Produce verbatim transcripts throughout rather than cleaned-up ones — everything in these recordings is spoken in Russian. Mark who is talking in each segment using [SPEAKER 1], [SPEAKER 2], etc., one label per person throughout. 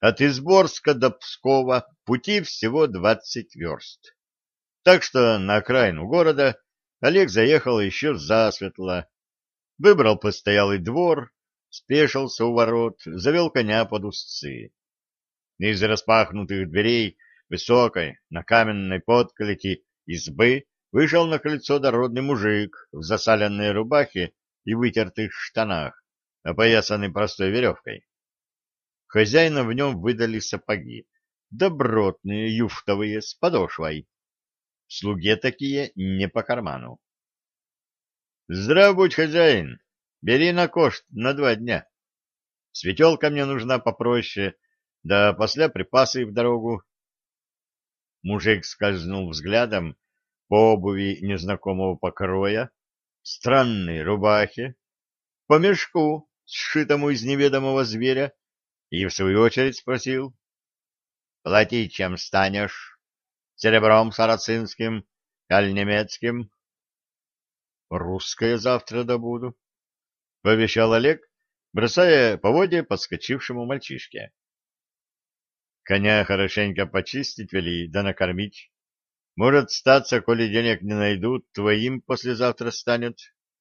[SPEAKER 1] От Изборска до Пскова пути всего двадцать верст. Так что на окраину города Олег заехал еще засветло, выбрал постоялый двор, спешился у ворот, завел коня под узцы. Из распахнутых дверей высокой, на каменной подколоти избы вышел на крыльцо дородный мужик в засаленной рубахе и вытертых штанах, опоясанный простой веревкой. Хозяина в нем выдали сапоги, добротные, юфтовые, с подошвой. Слуге такие не по карману. — Здрав будь, хозяин, бери на кошт на два дня. Светелка мне нужна попроще, да после припасы в дорогу. Мужик скользнул взглядом по обуви незнакомого покроя, странной рубахе, по мешку, сшитому из неведомого зверя, и в свою очередь спросил: — Платить чем станешь? Серебром сарацинским, аль немецким? — Русское завтра добуду, — пообещал Олег, бросая поводья подскочившему мальчишке. Коня хорошенько почистить вели, да накормить. Может, статься, коли денег не найдут, твоим послезавтра станет.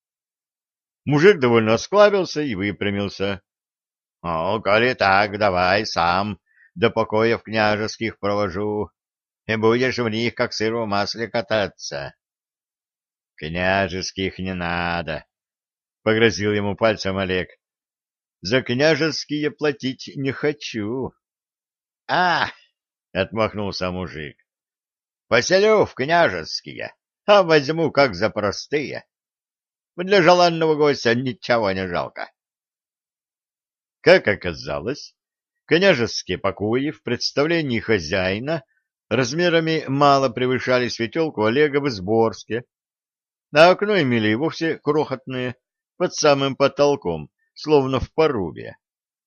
[SPEAKER 1] Мужик довольно осклабился и выпрямился. — Ну, коли так, давай сам до покоев княжеских провожу, и будешь в них, как сыр в масле, кататься. — Княжеских не надо, — погрозил ему пальцем Олег. — За княжеские платить не хочу. — А! — отмахнулся мужик. — Поселю в княжеские, а возьму как за простые. Для желанного гостя ничего не жалко. Как оказалось, княжеские покои в представлении хозяина размерами мало превышали светелку Олега в Изборске, а окно имели и вовсе крохотные, под самым потолком, словно в порубе.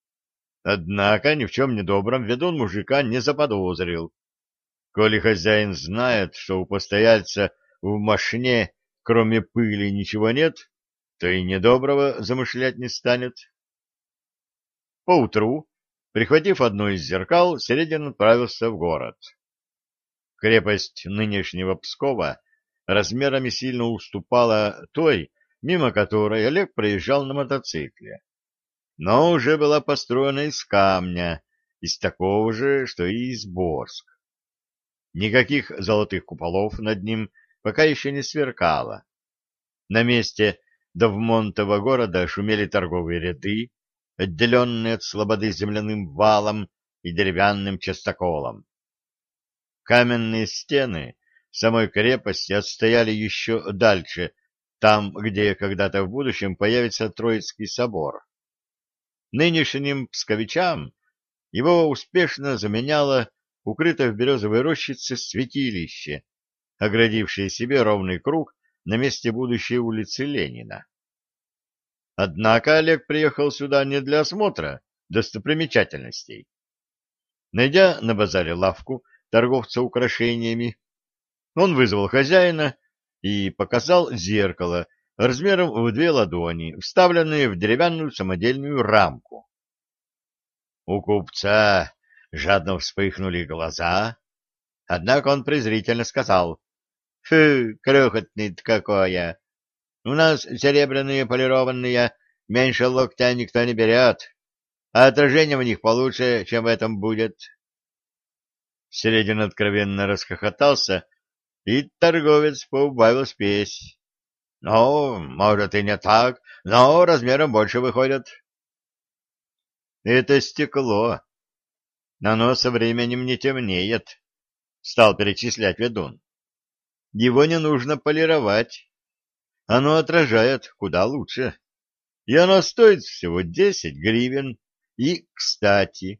[SPEAKER 1] Однако ни в чем недобром ведун мужика не заподозрил. Коли хозяин знает, что у постояльца в мошне кроме пыли ничего нет, то и недоброго замышлять не станет. Поутру, прихватив одно из зеркал, Середин отправился в город. Крепость нынешнего Пскова размерами сильно уступала той, мимо которой Олег проезжал на мотоцикле, но уже была построена из камня, из такого же, что и Изборск. Никаких золотых куполов над ним пока еще не сверкало. На месте Довмонтова города шумели торговые ряды, отделенные от слободы земляным валом и деревянным частоколом. Каменные стены самой крепости отстояли еще дальше, там, где когда-то в будущем появится Троицкий собор. Нынешним псковичам его успешно заменяло укрытое в березовой рощице святилище, оградившее себе ровный круг на месте будущей улицы Ленина. Однако Олег приехал сюда не для осмотра достопримечательностей. Найдя на базаре лавку торговца украшениями, он вызвал хозяина и показал зеркало размером в две ладони, вставленное в деревянную самодельную рамку. У купца жадно вспыхнули глаза, однако он презрительно сказал: — Фу, крохотный-то какое! У нас серебряные полированные меньше локтя никто не берет, а отражение в них получше, чем в этом будет. Середин откровенно расхохотался, и торговец поубавил спесь. — Ну, может, и не так, но размером больше выходит. — Это стекло. Оно со временем не темнеет, — стал перечислять ведун. — Его не нужно полировать. Оно отражает куда лучше. И оно стоит всего десять гривен. И, кстати,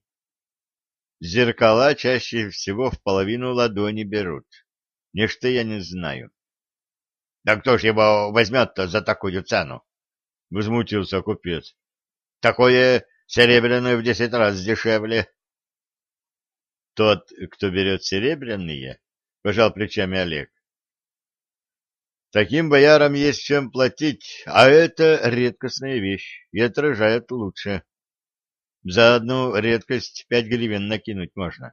[SPEAKER 1] зеркала чаще всего в половину ладони берут. Ничто я не знаю. — Да кто ж его возьмет-то за такую цену? — возмутился купец. — Такое серебряное в десять раз дешевле. — Тот, кто берет серебряные, — пожал плечами Олег. — Таким боярам есть чем платить, а это редкостная вещь и отражает лучше. За одну редкость пять гривен накинуть можно.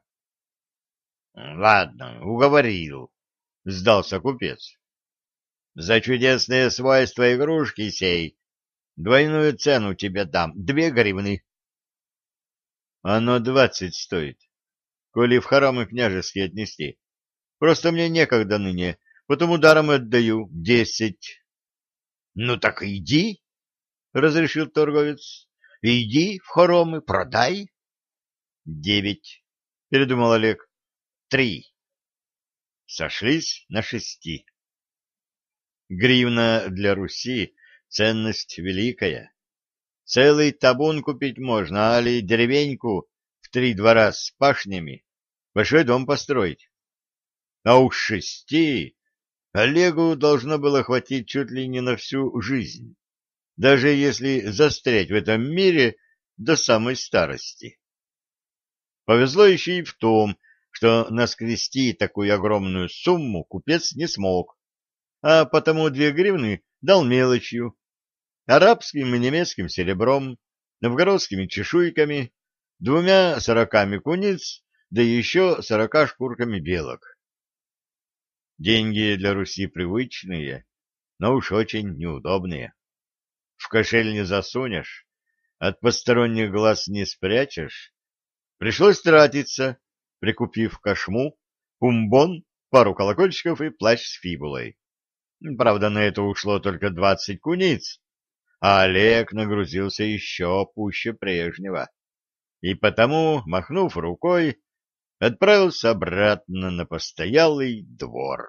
[SPEAKER 1] — Ладно, уговорил, — сдался купец. — За чудесные свойства игрушки сей двойную цену тебе дам, две гривны. — Оно двадцать стоит, коли в хоромы княжеские отнести. Просто мне некогда ныне, потому даром отдаю десять. — Ну так иди, — разрешил торговец. — Иди в хоромы, продай. — Девять, — передумал Олег. — Три. Сошлись на шести. Гривна для Руси — ценность великая. Целый табун купить можно, али деревеньку в три двора с пашнями, большой дом построить. А уж шести Олегу должно было хватить чуть ли не на всю жизнь, даже если застрять в этом мире до самой старости. Повезло еще и в том, что наскрести такую огромную сумму купец не смог, а потому две гривны дал мелочью, арабским и немецким серебром, новгородскими чешуйками, двумя сороками куниц, да еще сорока шкурками белок. Деньги для Руси привычные, но уж очень неудобные. В кошель не засунешь, от посторонних глаз не спрячешь. Пришлось тратиться, прикупив кошму, умбон, пару колокольчиков и плащ с фибулой. Правда, на это ушло только двадцать куниц, а Олег нагрузился еще пуще прежнего. И потому, махнув рукой, отправился обратно на постоялый двор.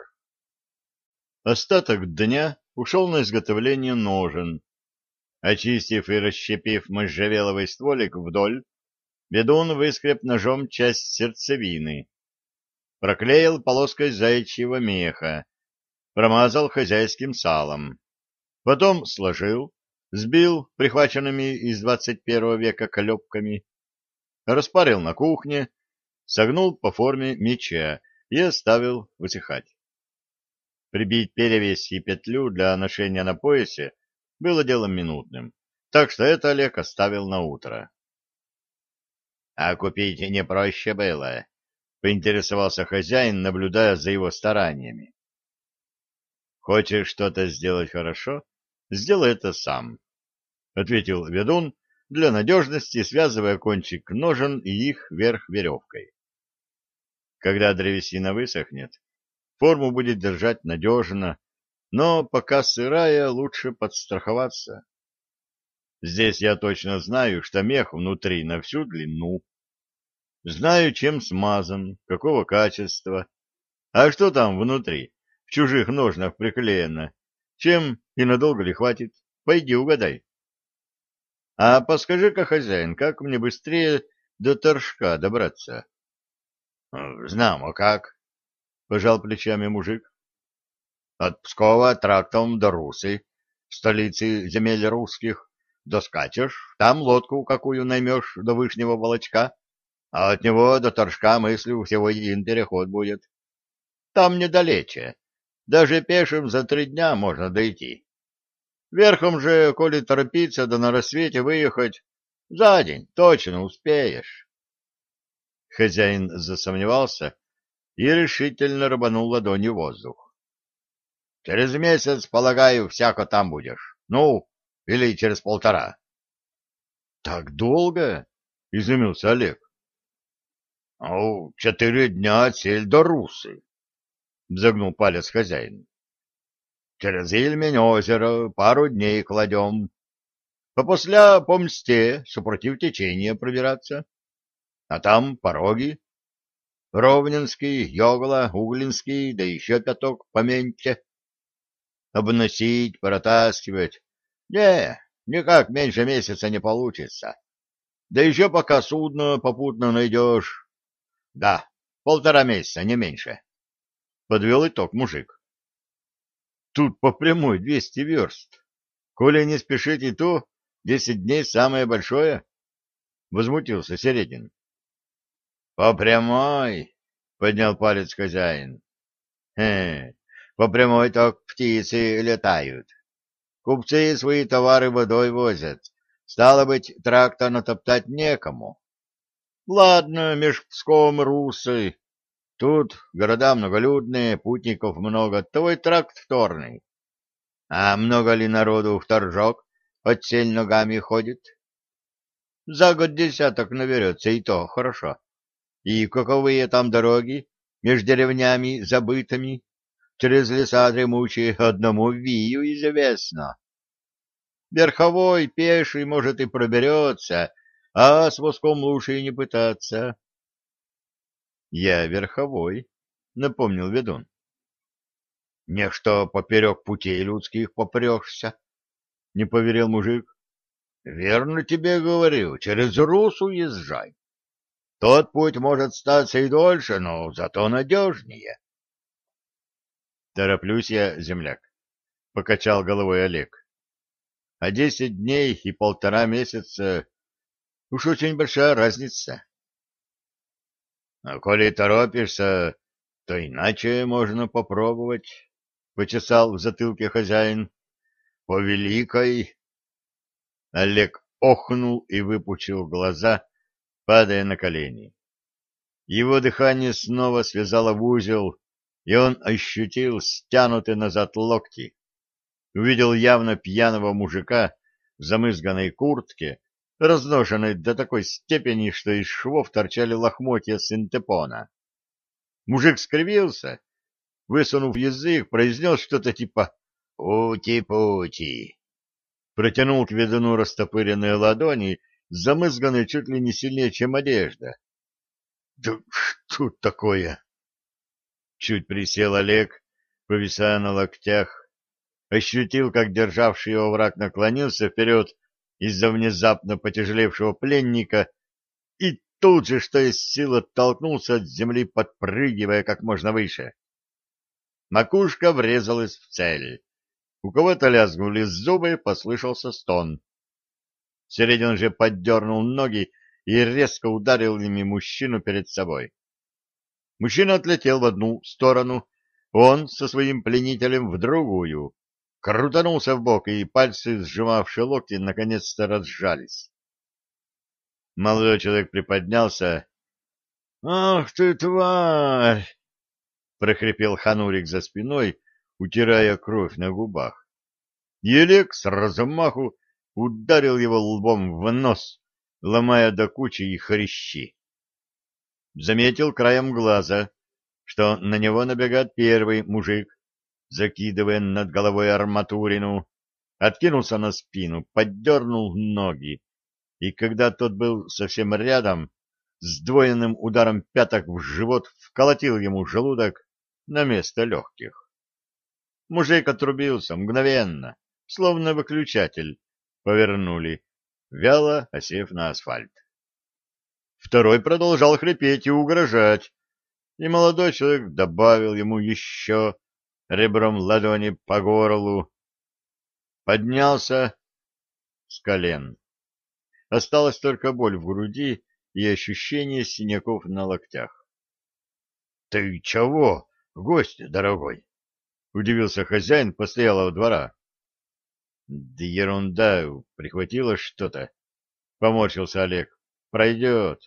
[SPEAKER 1] Остаток дня ушел на изготовление ножен. Очистив и расщепив можжевеловый стволик вдоль, ведун выскреб ножом часть сердцевины, проклеил полоской заячьего меха, промазал хозяйским салом, потом сложил, сбил прихваченными из двадцать первого века клепками, распарил на кухне, согнул по форме меча и оставил высыхать. Прибить перевесь и петлю для ношения на поясе было делом минутным, так что это Олег оставил на утро. — А купить не проще было? — поинтересовался хозяин, наблюдая за его стараниями. — Хочешь что-то сделать хорошо? Сделай это сам, — ответил ведун, для надежности связывая кончик ножен и их верх веревкой. Когда древесина высохнет, форму будет держать надежно, но пока сырая, лучше подстраховаться. Здесь я точно знаю, что мех внутри на всю длину. Знаю, чем смазан, какого качества. А что там внутри, в чужих ножнах приклеено? Чем и надолго ли хватит? Пойди угадай. А подскажи-ка, хозяин, как мне быстрее до Торжка добраться? — Знамо как, — пожал плечами мужик. — От Пскова трактом до Русы, в столице земель русских, доскачешь, там лодку какую наймешь до Вышнего Волочка, а от него до Торжка, мыслю, всего один переход будет. Там недалече, даже пешим за три дня можно дойти. Верхом же, коли торопиться, да на рассвете выехать, за день точно успеешь. Хозяин засомневался и решительно рубанул ладонью воздух. — Через месяц, полагаю, всяко там будешь. Ну, или через полтора. — Так долго? — изумился Олег. — Ну, четыре дня отсель до Русы, — загнул палец хозяин. — Через Ильмень озеро пару дней кладем. Попосля по Мсте, супротив течения пробираться. А там пороги. Ровненский, Ёгла, Углинский, да еще пяток поменьше. Обносить, протаскивать. Не, никак меньше месяца не получится. Да еще пока судно попутно найдешь. Да, полтора месяца, не меньше. Подвел итог мужик. Тут по прямой двести верст. Коли не спешить и то, десять дней самое большое. Возмутился Середин. По прямой, поднял палец хозяин. Хе, по прямой так птицы летают. Купцы свои товары водой возят, Стало быть, трактор натоптать некому. Ладно, меж Псковом и Русой. Тут города многолюдные, путников много, твой тракт вторный. А много ли народу в Торжок под сель ногами ходит? За год десяток наберется, и то хорошо. И каковые там дороги между деревнями забытыми, через леса дремучие, одному Вию известно. Верховой, пеший, может, и проберется, а с воском лучше и не пытаться. — Я верховой, — напомнил ведун. — Нечто поперек путей людских попрешься, — не поверил мужик. — Верно тебе говорю, через Русу езжай. Тот путь может статься и дольше, но зато надежнее. — Тороплюсь я, земляк, — покачал головой Олег. — А десять дней и полтора месяца — уж очень большая разница. — А коли торопишься, то иначе можно попробовать, — почесал в затылке хозяин. — По великой... Олег охнул и выпучил глаза, падая на колени. Его дыхание снова связало в узел, и он ощутил стянутые назад локти. Увидел явно пьяного мужика в замызганной куртке, разношенной до такой степени, что из швов торчали лохмотья синтепона. Мужик скривился, высунув язык, произнес что-то типа «Пути-пути». Протянул к ведуну растопыренные ладони, замызганные чуть ли не сильнее, чем одежда. Да что такое? Чуть присел Олег, повисая на локтях, ощутил, как державший его враг наклонился вперед из-за внезапно потяжелевшего пленника и тут же, что из сил, оттолкнулся от земли, подпрыгивая как можно выше. Макушка врезалась в цель. У кого-то лязгнули зубы, послышался стон. Середин же поддернул ноги и резко ударил ими мужчину перед собой. Мужчина отлетел в одну сторону, он со своим пленителем в другую, крутанулся в бок, и пальцы, сжимавшие локти, наконец-то разжались. Молодой человек приподнялся. — Ах ты, тварь! — прохрипел Ханурик за спиной, утирая кровь на губах. Елек с размаху ударил его лбом в нос, ломая до кучи и хрящи. Заметил краем глаза, что на него набегает первый мужик, закидывая над головой арматурину, откинулся на спину, поддернул ноги, и когда тот был совсем рядом, с двойным ударом пяток в живот вколотил ему желудок на место легких. Мужик отрубился мгновенно, словно выключатель, повернули, вяло осев на асфальт. Второй продолжал хрипеть и угрожать, и молодой человек добавил ему еще ребром ладони по горлу. Поднялся с колен. Осталась только боль в груди и ощущение синяков на локтях. — Ты чего, гость дорогой? — удивился хозяин постоялого двора. — Да ерунда, прихватило что-то, — поморщился Олег. — Пройдет.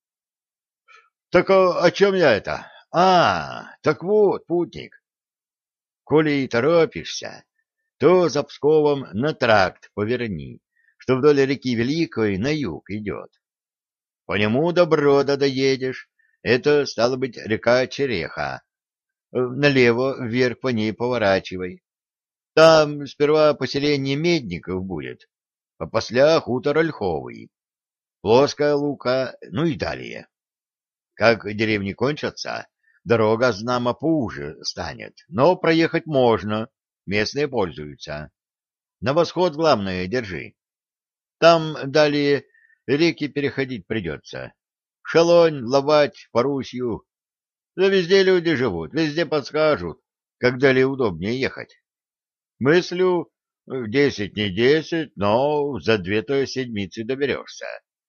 [SPEAKER 1] — Так о, о чем я это? А, так вот, путник, коли и торопишься, то за Псковом на тракт поверни, что вдоль реки Великой на юг идет. По нему до Брода доедешь, это, стало быть, река Череха. Налево, вверх по ней поворачивай. Там сперва поселение Медников будет, а после хутор Ольховый, плоская лука, ну и далее. Как деревни кончатся, дорога, знамо, поуже станет, но проехать можно, местные пользуются. На восход, главное, держи. Там далее реки переходить придется. Шалонь, Ловать, Парусью. Да везде люди живут, везде подскажут, как далее удобнее ехать. Мыслю, десять не десять, но за две-то седмицы доберешься.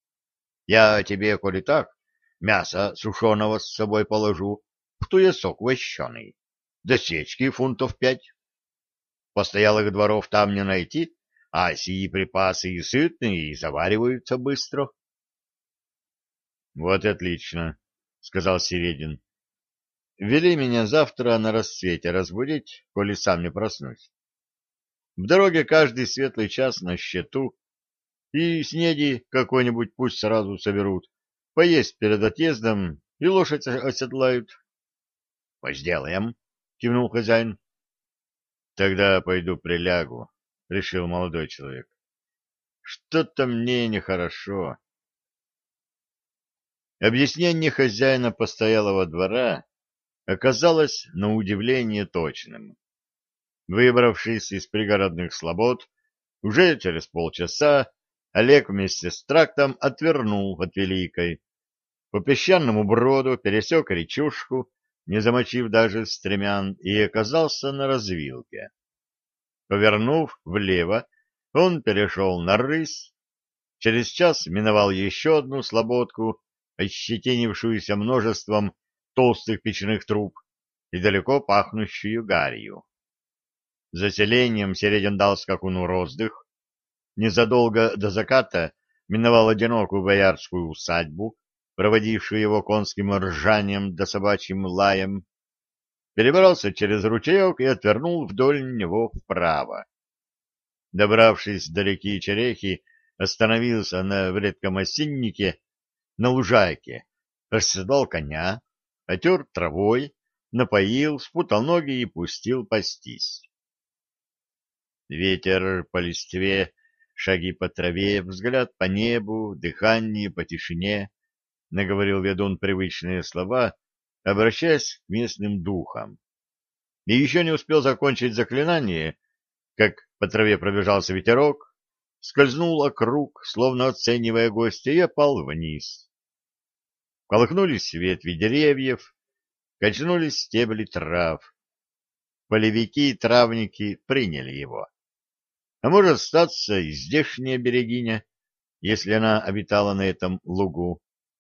[SPEAKER 1] Я тебе, коли так, мясо сушеного с собой положу, в туесок вощеный, до сечки фунтов пять. Постоялых дворов там не найти, а сии припасы и сытные, и завариваются быстро. — Вот и отлично, — сказал Середин. — Вели меня завтра на рассвете разбудить, коли сам не проснусь. В дороге каждый светлый час на счету, и снеди какой-нибудь пусть сразу соберут, поесть перед отъездом и лошадь оседлают. — Сделаем, — кивнул хозяин. — Тогда пойду прилягу, — решил молодой человек. — Что-то мне нехорошо. Объяснение хозяина постоялого двора оказалось на удивление точным. Выбравшись из пригородных слобод, уже через полчаса Олег вместе с трактом отвернул от Великой. По песчаному броду пересек речушку, не замочив даже стремян, и оказался на развилке. Повернув влево, он перешел на рысь. Через час миновал еще одну слободку, ощетинившуюся множеством толстых печных труб и далеко пахнущую гарью. За селением Середин дал скакуну роздых. Незадолго до заката миновал одинокую боярскую усадьбу, проводившую его конским ржанием да собачьим лаем, перебрался через ручеек и отвернул вдоль него вправо. Добравшись до реки Черехи, остановился на в редком осиннике на лужайке, расседлал коня, отер травой, напоил, спутал ноги и пустил пастись. Ветер по листве, шаги по траве, взгляд по небу, дыхание по тишине, — наговорил ведун привычные слова, обращаясь к местным духам. И еще не успел закончить заклинание, как по траве пробежался ветерок, скользнул округ, словно оценивая гостя, и опал вниз. Колыхнулись ветви деревьев, качнулись стебли трав. Полевики и травники приняли его. А может статься и здешняя берегиня, если она обитала на этом лугу.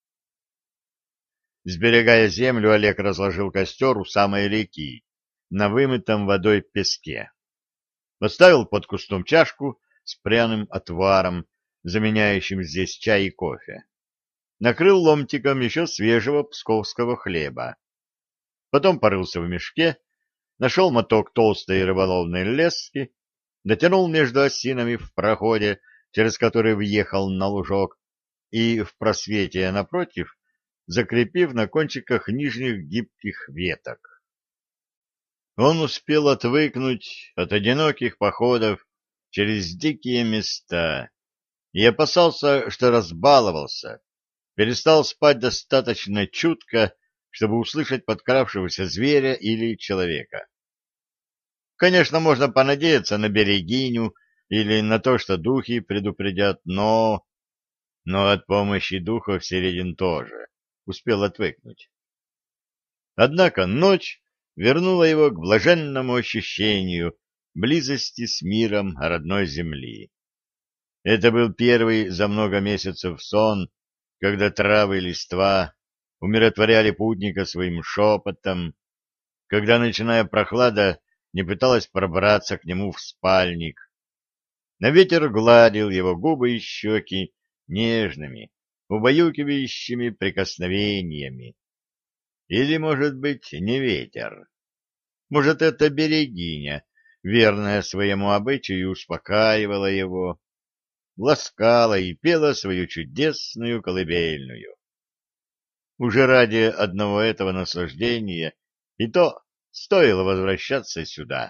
[SPEAKER 1] Сберегая землю, Олег разложил костер у самой реки, на вымытом водой песке. Поставил под кустом чашку с пряным отваром, заменяющим здесь чай и кофе. Накрыл ломтиком еще свежего псковского хлеба. Потом порылся в мешке, нашел моток толстой рыболовной лески, дотянул между осинами в проходе, через который въехал на лужок, и в просвете напротив, закрепив на кончиках нижних гибких веток. Он успел отвыкнуть от одиноких походов через дикие места и опасался, что разбаловался, перестал спать достаточно чутко, чтобы услышать подкравшегося зверя или человека. Конечно, можно понадеяться на берегиню или на то, что духи предупредят, но... Но от помощи духов Середин тоже успел отвыкнуть. Однако ночь вернула его к блаженному ощущению близости с миром родной земли. Это был первый за много месяцев сон, когда травы и листва умиротворяли путника своим шепотом, когда ночная прохлада не пыталась пробраться к нему в спальник. На ветер гладил его губы и щеки нежными, убаюкивающими прикосновениями. Или, может быть, не ветер. Может, это берегиня, верная своему обычаю, успокаивала его, ласкала и пела свою чудесную колыбельную. Уже ради одного этого наслаждения и то стоило возвращаться сюда.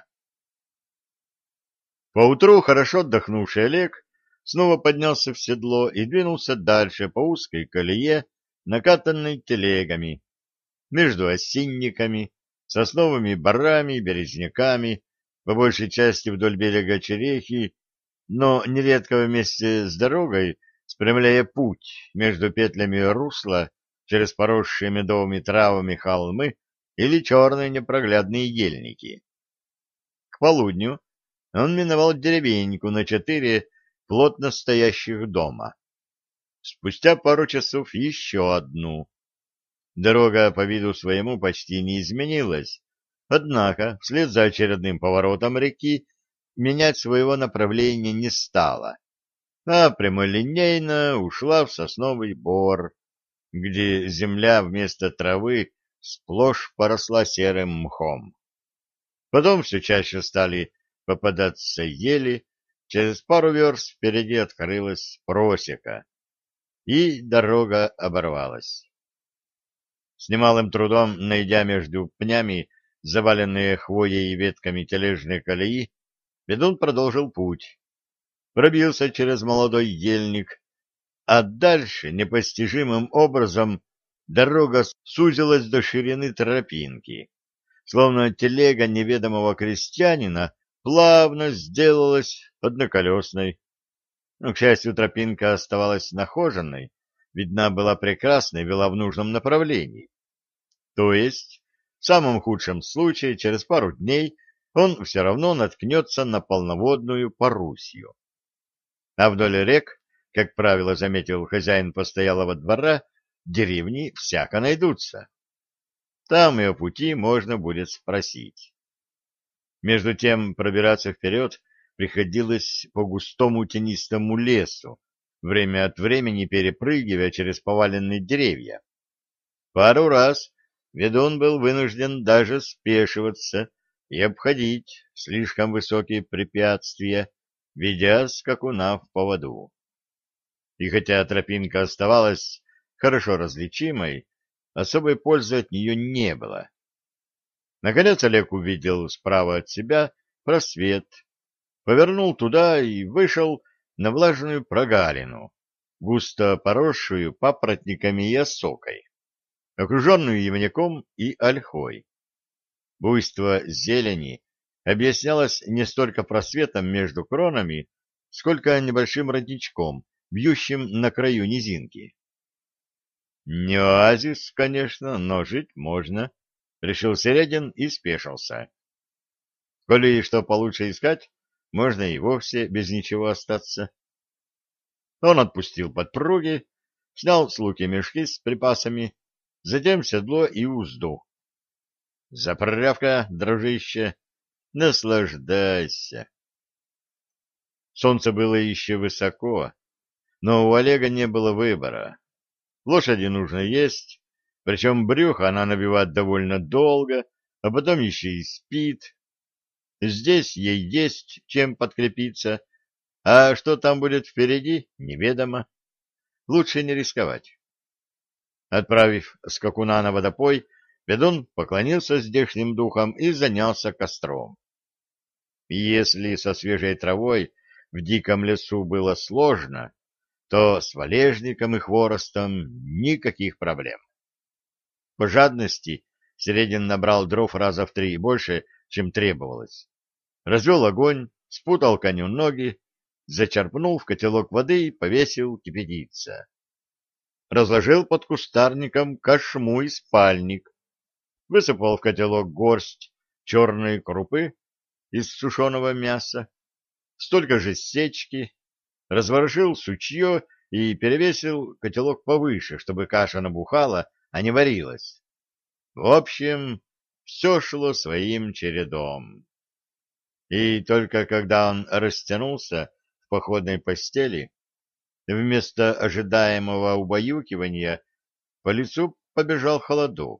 [SPEAKER 1] Поутру хорошо отдохнувший Олег снова поднялся в седло и двинулся дальше по узкой колее, накатанной телегами, между осинниками, сосновыми борами, березняками, по большей части вдоль берега Черехи, но нередко вместе с дорогой, спрямляя путь между петлями русла через поросшие медовыми травами холмы или черные непроглядные ельники. К полудню он миновал деревеньку на четыре плотно стоящих дома. Спустя пару часов еще одну. Дорога по виду своему почти не изменилась, однако вслед за очередным поворотом реки менять своего направления не стала, а прямолинейно ушла в сосновый бор, где земля вместо травы сплошь поросла серым мхом. Потом все чаще стали попадаться ели, через пару верст впереди открылась просека, и дорога оборвалась. С немалым трудом, найдя между пнями заваленные хвоей и ветками тележные колеи, ведун продолжил путь, пробился через молодой ельник, а дальше непостижимым образом дорога сузилась до ширины тропинки, словно телега неведомого крестьянина плавно сделалась одноколесной. Но, к счастью, тропинка оставалась нахоженной, видна была прекрасно и вела в нужном направлении. То есть, в самом худшем случае, через пару дней он все равно наткнется на полноводную Парусью. А вдоль рек, как правило, заметил хозяин постоялого двора, деревни всяко найдутся. Там и о пути можно будет спросить. Между тем пробираться вперед приходилось по густому тенистому лесу, время от времени перепрыгивая через поваленные деревья. Пару раз ведун был вынужден даже спешиваться и обходить слишком высокие препятствия, ведя скакуна в поводу. И хотя тропинка оставалась хорошо различимой, особой пользы от нее не было. Наконец Олег увидел справа от себя просвет, повернул туда и вышел на влажную прогалину, густо поросшую папоротниками и осокой, окруженную явняком и ольхой. Буйство зелени объяснялось не столько просветом между кронами, сколько небольшим родничком, бьющим на краю низинки. Не оазис, конечно, но жить можно, — решил Середин и спешился. Коли что получше искать, можно и вовсе без ничего остаться. Он отпустил подпруги, снял с луки мешки с припасами, затем седло и узду. Заправка, дружище, наслаждайся. Солнце было еще высоко, но у Олега не было выбора. Лошади нужно есть, причем брюхо она набивает довольно долго, а потом еще и спит. Здесь ей есть чем подкрепиться, а что там будет впереди, неведомо. Лучше не рисковать. Отправив скакуна на водопой, ведун поклонился здешним духам и занялся костром. Если со свежей травой в диком лесу было сложно, то с валежником и хворостом никаких проблем. По жадности Середин набрал дров раза в три больше, чем требовалось. Развел огонь, спутал коню ноги, зачерпнул в котелок воды и повесил кипятиться. Разложил под кустарником кошму и спальник, высыпал в котелок горсть черной крупы из сушеного мяса, столько же сечки, разворошил сучье и перевесил котелок повыше, чтобы каша набухала, а не варилась. В общем, все шло своим чередом. И только когда он растянулся в походной постели, вместо ожидаемого убаюкивания по лицу побежал холодок.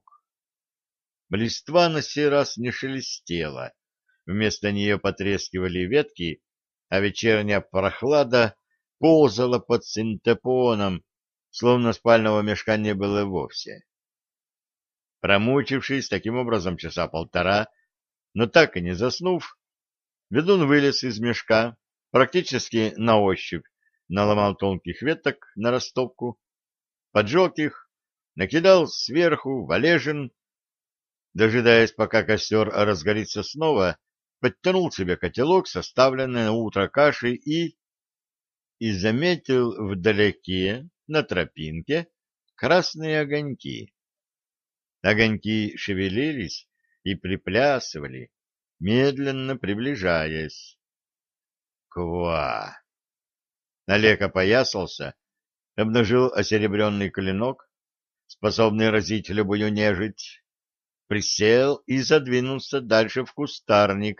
[SPEAKER 1] Листва на сей раз не шелестела, вместо нее потрескивали ветки, а вечерняя прохлада ползала под синтепоном, словно спального мешка не было вовсе. Промучившись таким образом часа полтора, но так и не заснув, ведун вылез из мешка, практически на ощупь наломал тонких веток на растопку, поджег их, накидал сверху валежин, дожидаясь, пока костер разгорится снова, подтянул себе котелок, составленный на утро кашей, и... и заметил вдалеке, на тропинке, красные огоньки. Огоньки шевелились и приплясывали, медленно приближаясь. Ква! Олег опоясался, обнажил осеребренный клинок, способный разить любую нежить, присел и задвинулся дальше в кустарник,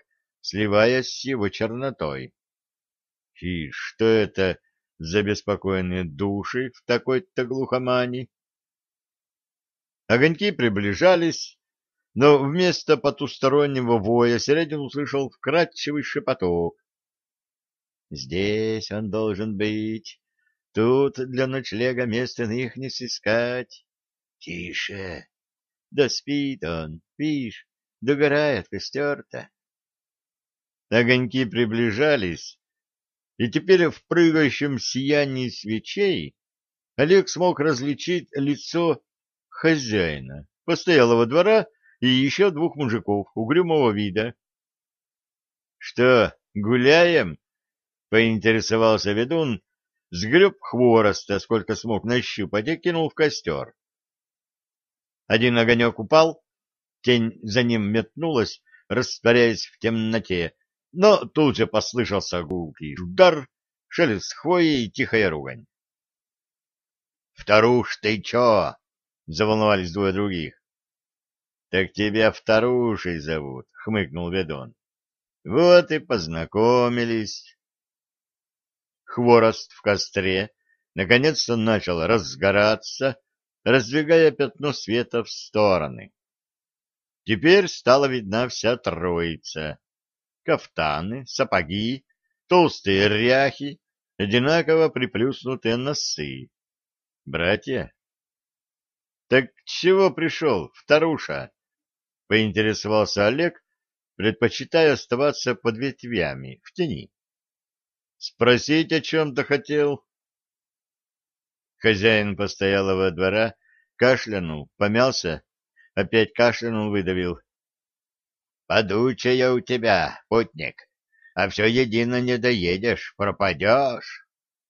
[SPEAKER 1] сливаясь с его чернотой. И что это за беспокойные души в такой-то глухомани? Огоньки приближались, но вместо потустороннего воя Середин услышал вкрадчивый шепоток. «Здесь он должен быть. Тут для ночлега мест иных не сыскать. Тише! Да спит он, видишь, догорает костер-то». Огоньки приближались, и теперь в прыгающем сиянии свечей Олег смог различить лицо хозяина, постоялого двора и еще двух мужиков угрюмого вида. — Что, гуляем? — поинтересовался ведун, сгреб хвороста, сколько смог нащупать, и кинул в костер. Один огонек упал, тень за ним метнулась, растворяясь в темноте, но тут же послышался гулкий удар, шелест хвои и тихая ругань. — Вторуш, ты чё? — заволновались двое других. — Так тебя Вторушей зовут, — хмыкнул ведун. — Вот и познакомились. Хворост в костре наконец-то начал разгораться, раздвигая пятно света в стороны. Теперь стала видна вся троица. Кафтаны, сапоги, толстые ряхи, одинаково приплюснутые носы. Братья? — Так чего пришел, Вторуша? — поинтересовался Олег, предпочитая оставаться под ветвями, в тени. — Спросить о чем-то хотел? Хозяин постоялого двора кашлянул, помялся, опять кашлянул, выдавил. — Подучая у тебя, путник, а все едино не доедешь, пропадешь.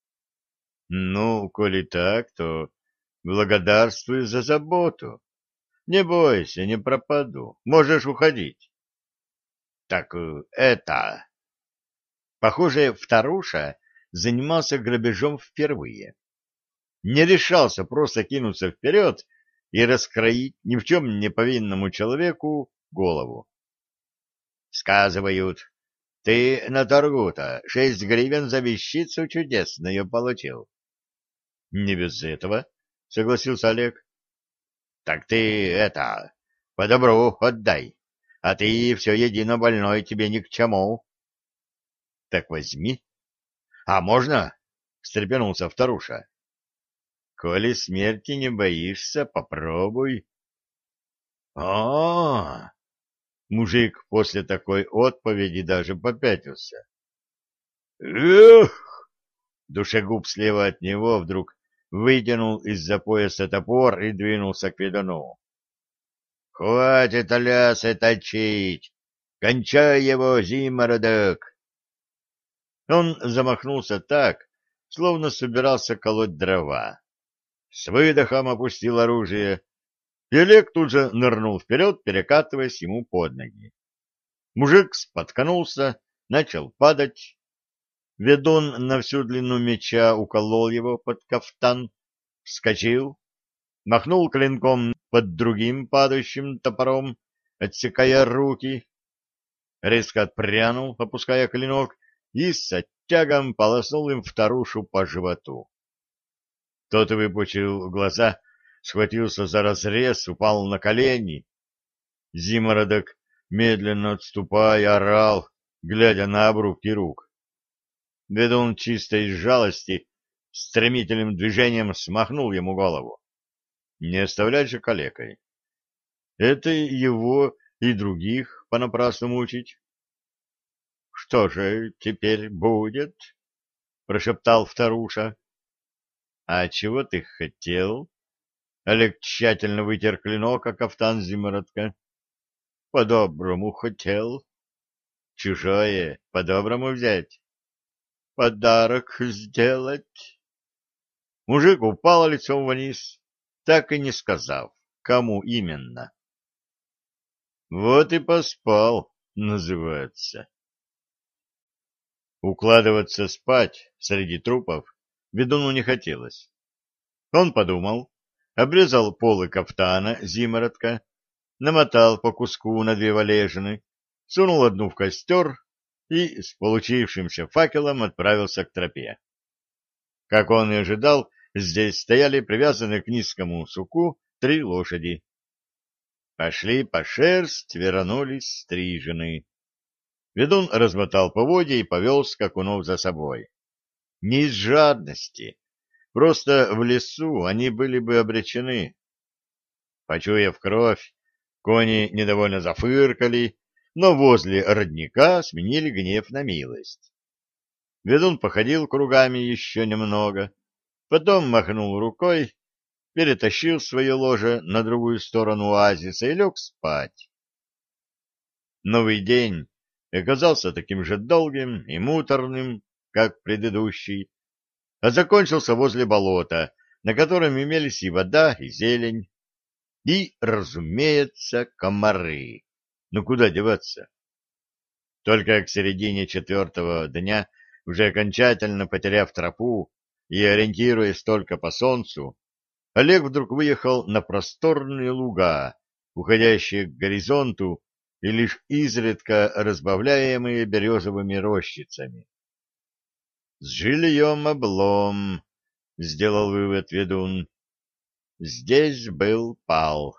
[SPEAKER 1] — Ну, коли так, то благодарствую за заботу. Не бойся, не пропаду. Можешь уходить. — Так это... Похоже, Вторуша занимался грабежом впервые. Не решался просто кинуться вперед и раскроить ни в чем не повинному человеку голову. — Сказывают, ты на торгу-то шесть гривен за вещицу чудесную получил. — Не без этого, — согласился Олег. — Так ты это, по добру отдай, а ты все едино больной тебе ни к чему. — Так возьми. — А можно? — встрепенулся Вторуша. — Коли смерти не боишься, попробуй. — А-а-а! Мужик после такой отповеди даже попятился. — Эх! Душегуб слева от него вдруг вытянул из-за пояса топор и двинулся к ведуну. — Хватит лясы точить! Кончай его, зимородок! Он замахнулся так, словно собирался колоть дрова. С выдохом опустил оружие, и Олег тут же нырнул вперед, перекатываясь ему под ноги. Мужик споткнулся, начал падать. Ведун на всю длину меча уколол его под кафтан, вскочил, махнул клинком под другим падающим топором, отсекая руки, резко отпрянул, опуская клинок, и с оттягом полоснул им Вторушу по животу. Тот выпучил глаза, схватился за разрез, упал на колени. Зимородок, медленно отступая, орал, глядя на обрубки рук. Ведун чисто из жалости стремительным движением смахнул ему голову. Не оставлять же калекой. Это его и других понапрасну мучить. — Что же теперь будет? — прошептал Вторуша. — А чего ты хотел? Олег тщательно вытер клинок о кафтан Зимородка. — По-доброму хотел. — Чужое по-доброму взять. — Подарок сделать. Мужик упал лицом вниз, так и не сказав, кому именно. — Вот и поспал, называется. Укладываться спать среди трупов ведуну не хотелось. Он подумал, обрезал полы кафтана Зимородка, намотал по куску на две валежины, сунул одну в костер, и с получившимся факелом отправился к тропе. Как он и ожидал, здесь стояли привязанные к низкому суку три лошади. Пошли по шерсть, вернулись стрижены. Ведун размотал поводья и повел скакунов за собой. Не из жадности, просто в лесу они были бы обречены. Почуяв кровь, кони недовольно зафыркали, но возле родника сменили гнев на милость. Ведун походил кругами еще немного, потом махнул рукой, перетащил свое ложе на другую сторону оазиса и лег спать. Новый день оказался таким же долгим и муторным, как предыдущий, а закончился возле болота, на котором имелись и вода, и зелень, и, разумеется, комары. Ну куда деваться? Только к середине четвертого дня, уже окончательно потеряв тропу и ориентируясь только по солнцу, Олег вдруг выехал на просторные луга, уходящие к горизонту и лишь изредка разбавляемые березовыми рощицами. «С жильем облом», — сделал вывод ведун. «Здесь был пал».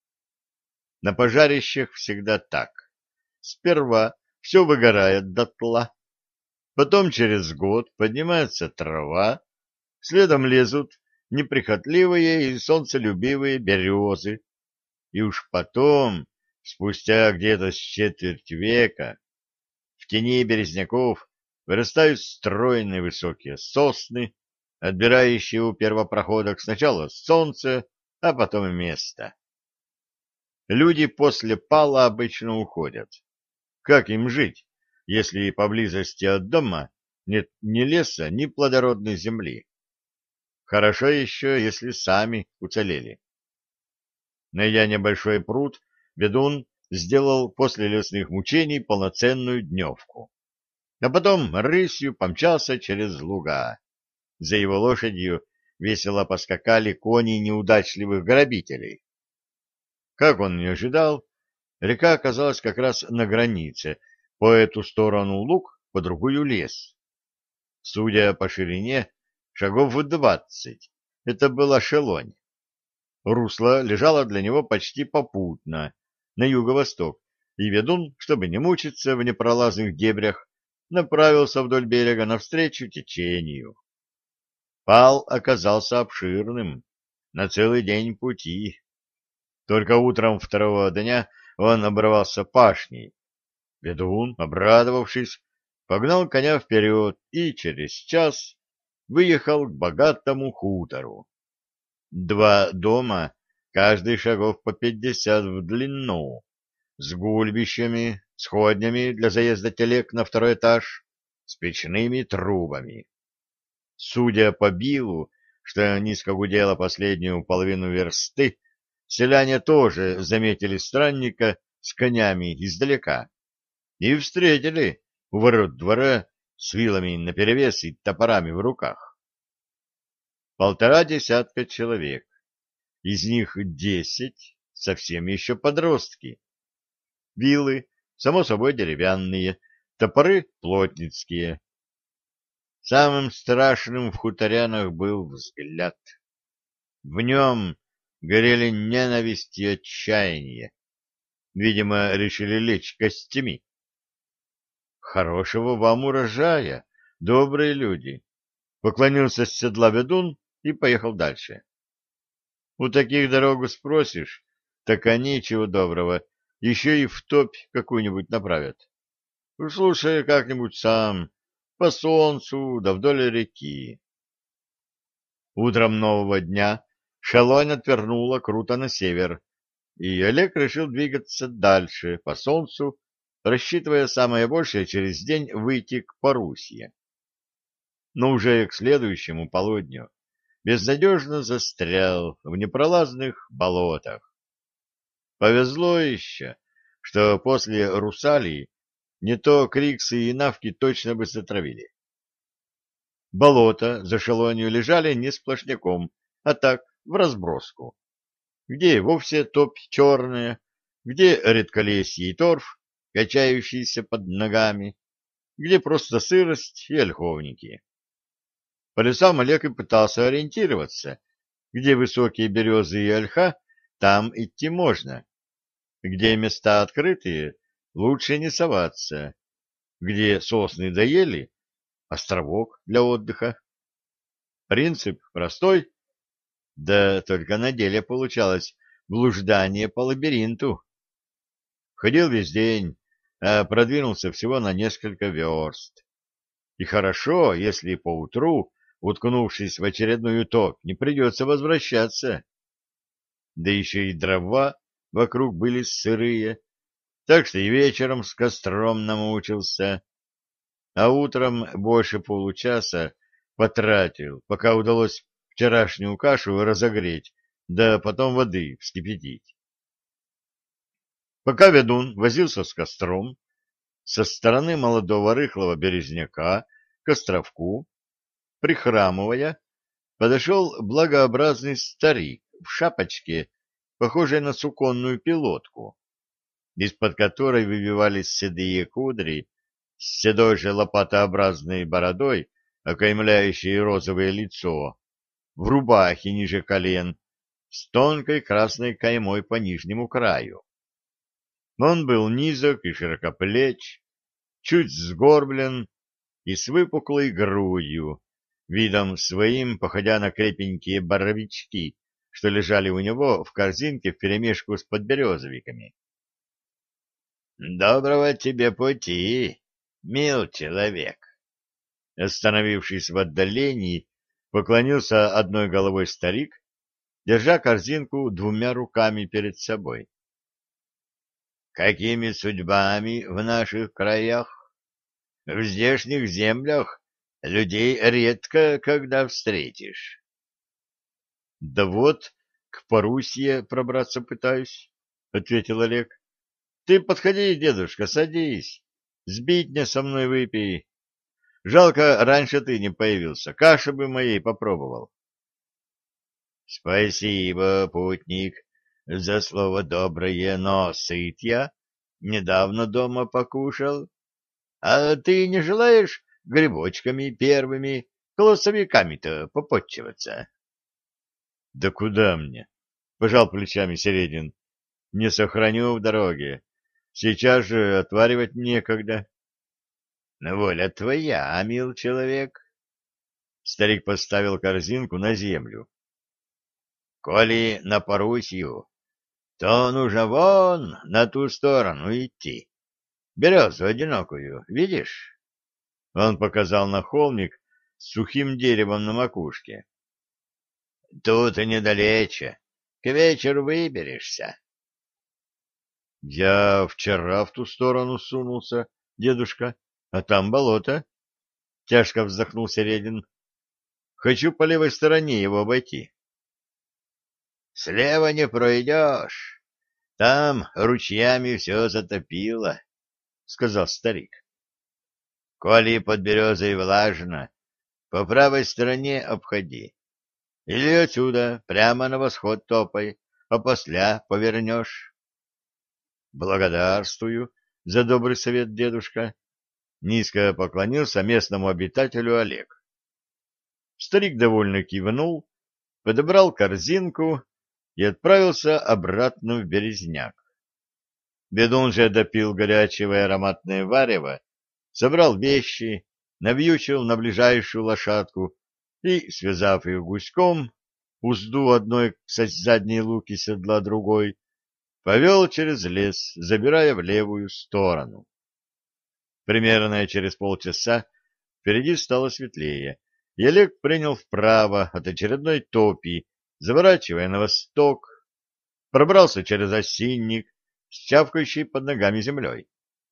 [SPEAKER 1] На пожарищах всегда так. Сперва все выгорает дотла, потом через год поднимается трава, следом лезут неприхотливые и солнцелюбивые березы, и уж потом, спустя где-то с четверть века, в тени березняков вырастают стройные высокие сосны, отбирающие у первопроходок сначала солнце, а потом и место. Люди после пала обычно уходят. Как им жить, если поблизости от дома нет ни леса, ни плодородной земли? Хорошо еще, если сами уцелели. Найдя небольшой пруд, ведун сделал после лесных мучений полноценную дневку. А потом рысью помчался через луга. За его лошадью весело поскакали кони неудачливых грабителей. Как он не ожидал, река оказалась как раз на границе, по эту сторону луг, по другую лес. Судя по ширине, шагов в двадцать. Это была Шелонь. Русло лежало для него почти попутно, на юго-восток, и ведун, чтобы не мучиться в непролазных дебрях, направился вдоль берега навстречу течению. Пал оказался обширным, на целый день пути. Только утром второго дня он оборвался пашней. Ведун, обрадовавшись, погнал коня вперед и через час выехал к богатому хутору. Два дома, каждый шагов по пятьдесят в длину, с гульбищами, сходнями для заезда телег на второй этаж, с печными трубами. Судя по билу, что низко гудело последнюю половину версты, селяне тоже заметили странника с конями издалека и встретили у ворот двора с вилами наперевес и топорами в руках. Полтора десятка человек, из них десять совсем еще подростки. Вилы, само собой, деревянные, топоры плотницкие. Самым страшным в хуторянах был взгляд. В нем горели ненависть и отчаяние. Видимо, решили лечь костями. «Хорошего вам урожая, добрые люди!» Поклонился с седла ведун и поехал дальше. У таких дорогу спросишь, так они, чего доброго, еще и в топь какую-нибудь направят. Слушай как-нибудь сам, по солнцу да вдоль реки. Утром нового дня Шелонь отвернула круто на север, и Олег решил двигаться дальше, по солнцу, рассчитывая самое большее через день выйти к Парусье. Но уже к следующему полудню безнадежно застрял в непролазных болотах. Повезло еще, что после Русалии не то Криксы и Навки точно бы затравили. Болота за Шелонью лежали не сплошняком, а так, в разброску. Где вовсе топь черная, где редколесье и торф, качающийся под ногами, где просто сырость и ольховники. По лесам Олег и пытался ориентироваться. Где высокие березы и ольха, там идти можно. Где места открытые, лучше не соваться. Где сосны да ели, островок для отдыха. Принцип простой, да только на деле получалось блуждание по лабиринту. Ходил весь день, а продвинулся всего на несколько верст. И хорошо, если поутру, уткнувшись в очередную топь, не придется возвращаться. Да еще и дрова вокруг были сырые, так что и вечером с костром намучился, а утром больше получаса потратил, пока удалось вчерашнюю кашу разогреть, да потом воды вскипятить. Пока ведун возился с костром, со стороны молодого рыхлого березняка к островку, прихрамывая, подошел благообразный старик в шапочке, похожей на суконную пилотку, из-под которой выбивались седые кудри с седой же лопатообразной бородой, окаймляющей розовое лицо, в рубахе ниже колен, с тонкой красной каймой по нижнему краю. Он был низок и широкоплеч, чуть сгорблен и с выпуклой грудью, видом своим походя на крепенькие боровички, что лежали у него в корзинке вперемешку с подберезовиками. — Доброго тебе пути, мил человек! Остановившись в отдалении, поклонился одной головой старик, держа корзинку двумя руками перед собой. — Какими судьбами в наших краях? В здешних землях людей редко когда встретишь. — Да вот, к Парусье пробраться пытаюсь, — ответил Олег. — Ты подходи, дедушка, садись, сбитня со мной выпей. Жалко, раньше ты не появился, каши бы моей попробовал. — Спасибо, путник, за слово доброе, но сыт я, недавно дома покушал. А ты не желаешь грибочками первыми, колосовиками-то попотчеваться? — Да куда мне? — пожал плечами Середин. — Не сохраню в дороге. Сейчас же отваривать некогда. — Воля твоя, мил человек. Старик поставил корзинку на землю. — Коли на Парусью, то нужно вон на ту сторону идти. Березу одинокую, видишь? Он показал на холмик с сухим деревом на макушке. — Тут и недалече. К вечеру выберешься. — Я вчера в ту сторону сунулся, дедушка, а там болото. Тяжко вздохнул Середин. — Хочу по левой стороне его обойти. — Слева не пройдешь. Там ручьями все затопило, — сказал старик. — Коли под березой влажно, по правой стороне обходи. Или отсюда прямо на восход топай, а после повернешь. — Благодарствую за добрый совет, дедушка. Низко поклонился местному обитателю Олег. Старик довольно кивнул, подобрал корзинку и отправился обратно в Березняк. Ведун же допил горячего и ароматное варево, собрал вещи, навьючил на ближайшую лошадку и, связав ее гуськом, узду одной с задней луки седла другой, повел через лес, забирая в левую сторону. Примерно через полчаса впереди стало светлее, и Олег принял вправо от очередной топи, заворачивая на восток, пробрался через осинник с чавкающей под ногами землей.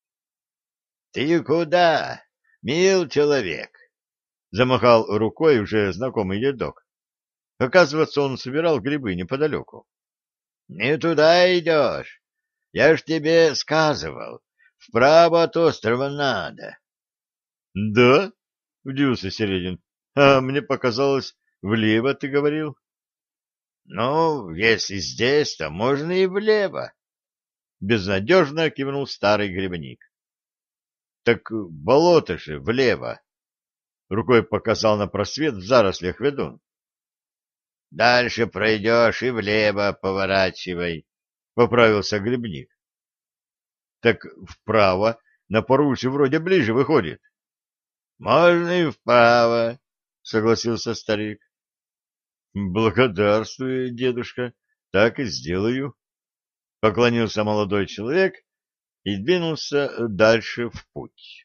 [SPEAKER 1] — Ты куда, мил человек? — замахал рукой уже знакомый дедок. Оказывается, он собирал грибы неподалеку. — Не туда идешь. Я ж тебе сказывал, вправо от острова надо. — Да? — удивился Середин. — А мне показалось, влево ты говорил. — Ну, если здесь, то можно и влево. Безнадежно кивнул старый грибник. Так болото же влево. Рукой показал на просвет в зарослях ведун. Дальше пройдешь и влево поворачивай, — поправился грибник. Так вправо, на Парусе вроде ближе выходит. Можно и вправо, — согласился старик. Благодарствую, дедушка, так и сделаю. Поклонился молодой человек и двинулся дальше в путь.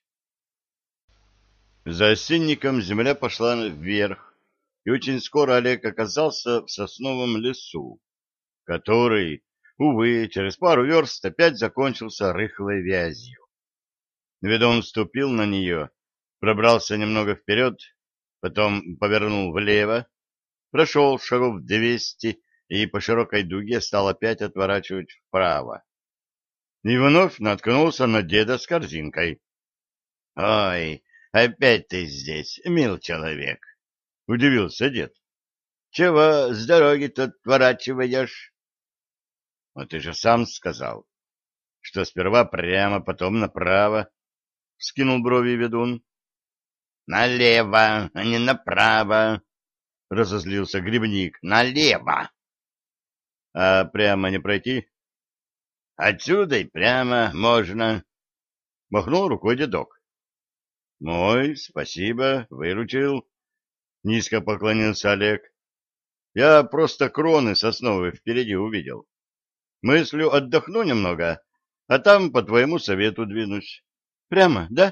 [SPEAKER 1] За осинником земля пошла вверх, и очень скоро Олег оказался в сосновом лесу, который, увы, через пару верст опять закончился рыхлой вязью. Ведун ступил на нее, пробрался немного вперед, потом повернул влево, прошел шагов двести и по широкой дуге стал опять отворачивать вправо. И вновь наткнулся на деда с корзинкой. — Ой, опять ты здесь, мил человек! — удивился дед. — Чего с дороги тут отворачиваешь? — А ты же сам сказал, что сперва прямо, потом направо, — вскинул брови ведун. — Налево, а не направо, — разозлился грибник. — Налево! — А прямо не пройти? — Отсюда и прямо можно, — махнул рукой дедок. — Мой, спасибо, выручил, — низко поклонился Олег. — Я просто кроны сосновые впереди увидел. Мыслю отдохну немного, а там по твоему совету двинусь. Прямо, да?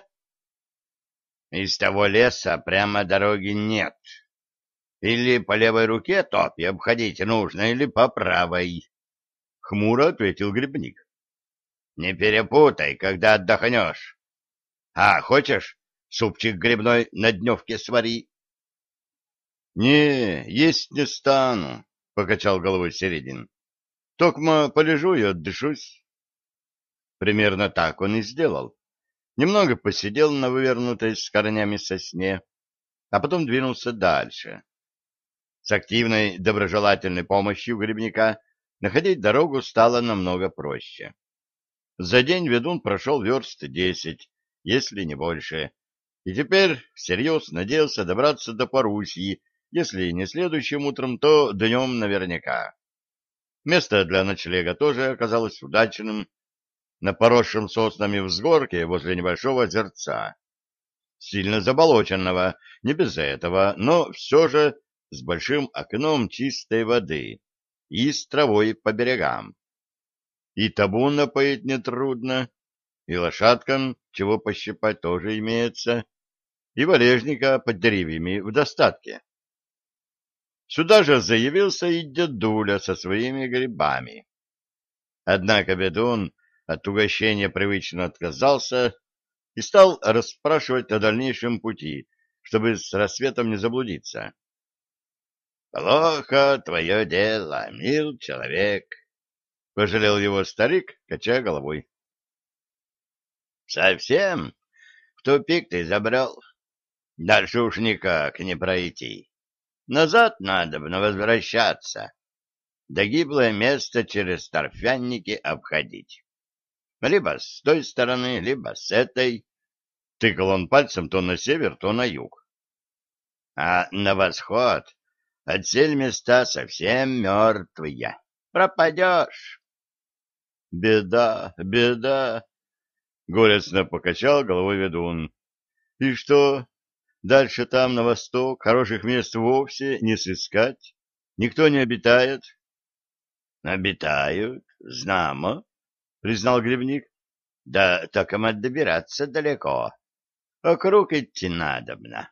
[SPEAKER 1] — Из того леса прямо дороги нет. Или по левой руке топи обходить нужно, или по правой, — хмуро ответил грибник. — Не перепутай, когда отдохнешь. А, хочешь, супчик грибной на дневке свари? — Не, есть не стану, — покачал головой Середин. — Токма полежу и отдышусь. Примерно так он и сделал. Немного посидел на вывернутой с корнями сосне, а потом двинулся дальше. С активной доброжелательной помощью грибника находить дорогу стало намного проще. За день ведун прошел верст десять, если не больше, и теперь всерьез надеялся добраться до Парусьи, если не следующим утром, то днем наверняка. Место для ночлега тоже оказалось удачным, на поросшем соснами взгорке возле небольшого озерца. Сильно заболоченного, не без этого, но все же с большим окном чистой воды и с травой по берегам. И табун напоить нетрудно, и лошадкам чего пощипать тоже имеется, и валежника под деревьями в достатке. Сюда же заявился и дедуля со своими грибами. Однако ведун от угощения привычно отказался и стал расспрашивать о дальнейшем пути, чтобы с рассветом не заблудиться. — Плохо твое дело, мил человек, — пожалел его старик, качая головой. — Совсем в тупик ты забрал. Дальше уж никак не пройти. Назад надо бы возвращаться. Да гиблое место через торфяники обходить. Либо с той стороны, либо с этой. Тыкал он пальцем то на север, то на юг. А на восход отсель места совсем мертвые. Пропадешь. Беда, беда, горестно покачал головой ведун. И что, дальше там, на восток, хороших мест вовсе не сыскать? Никто не обитает? Обитают, знамо, признал грибник. Да так им добираться далеко. Округ идти надобно.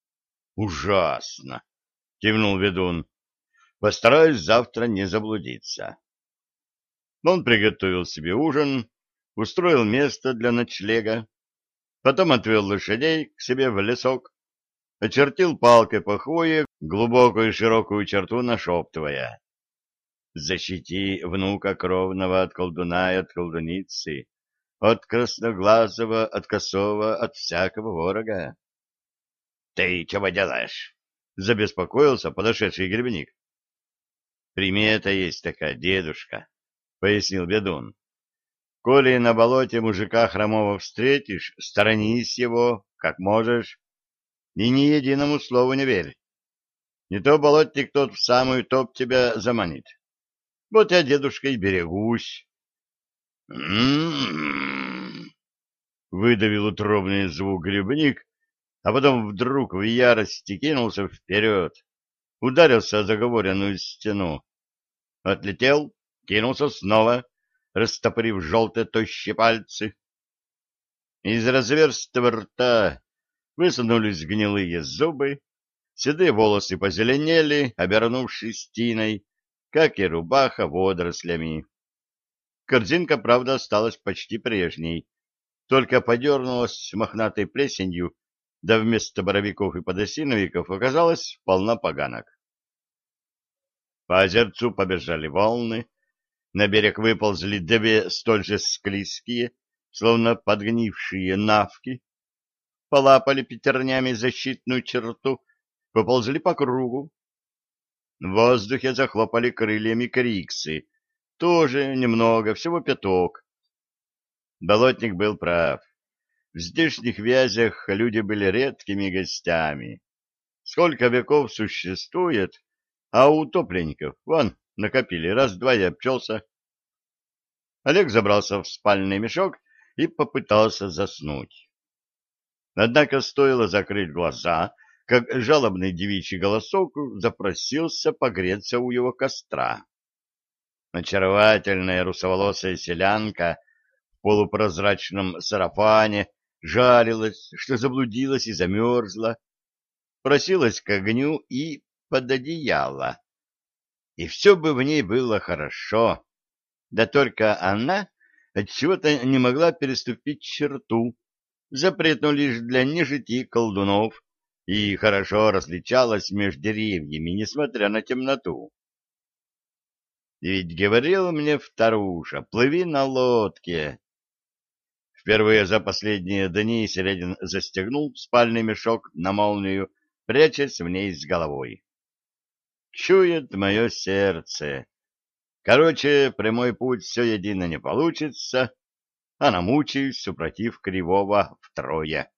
[SPEAKER 1] Ужасно, кивнул ведун. Постараюсь завтра не заблудиться. Он приготовил себе ужин, устроил место для ночлега, потом отвел лошадей к себе в лесок, очертил палкой по хвое глубокую и широкую черту, нашептывая: «Защити внука кровного от колдуна и от колдуницы, от красноглазого, от косого, от всякого ворога». — Ты чего делаешь? — забеспокоился подошедший грибник. — Примета есть такая, дедушка, — пояснил ведун. Коли на болоте мужика хромого встретишь, сторонись его, как можешь, и ни единому слову не верь. Не то болотник тот в самую топ тебя заманит. Вот я, дедушка, и берегусь. М-м-м, выдавил утробный звук грибник, а потом вдруг в ярости кинулся вперед, ударился о заговоренную стену, отлетел, кинулся снова, растопырив желтые тощие пальцы. Из разверстого рта высунулись гнилые зубы, седые волосы позеленели, обернувшись тиной, как и рубаха водорослями. Корзинка, правда, осталась почти прежней, только подернулась мохнатой плесенью, да вместо боровиков и подосиновиков оказалась полна поганок. По озерцу побежали волны, на берег выползли две столь же склизкие, словно подгнившие навки, полапали пятернями защитную черту, поползли по кругу. В воздухе захлопали крыльями криксы, тоже немного, всего пяток. Болотник был прав. В здешних вязях люди были редкими гостями. Сколько веков существует, а у утопленников, вон, накопили, раз-два и обчелся. Олег забрался в спальный мешок и попытался заснуть. Однако стоило закрыть глаза, как жалобный девичий голосок запросился погреться у его костра. Очаровательная русоволосая селянка в полупрозрачном сарафане жалилась, что заблудилась и замерзла, просилась к огню и под одеяло. И все бы в ней было хорошо, да только она отчего-то не могла переступить черту, запретную лишь для нежити колдунов, и хорошо различалась между деревьями, несмотря на темноту. Ведь говорил мне вторуша, плыви на лодке. Впервые за последние дни Середин застегнул спальный мешок на молнию, прячась в ней с головой. Чует мое сердце. Короче, прямой путь все едино не получится, а намучаюсь, супротив кривого втрое.